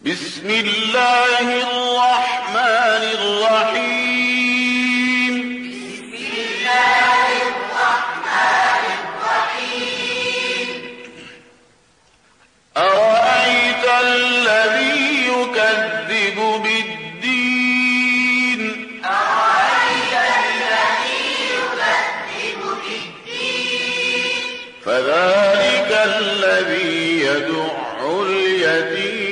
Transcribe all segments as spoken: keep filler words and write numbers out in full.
بسم الله الرحمن الرحيم. بسم الله الرحمن الرحيم. أرأيت الذي يكذب بالدين أرأيت الذي يكذب بالدين فذلك الذي يدع اليتيم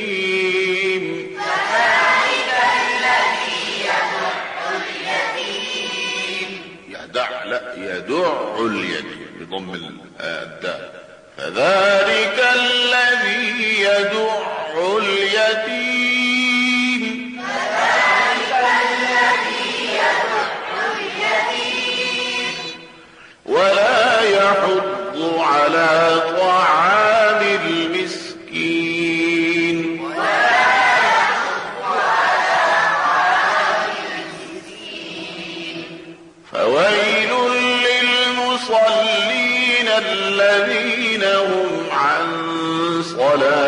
فذلك الذي يدع اليتيم يدع لا يدع اليتيم بضم الدال فذلك الذي يدع اليتيم فذلك الذي يدع اليتيم ولا يحض على طعام المسكين ولا يحض على طعام المسكين فويل للمصلين الذين هم عن صلاتهم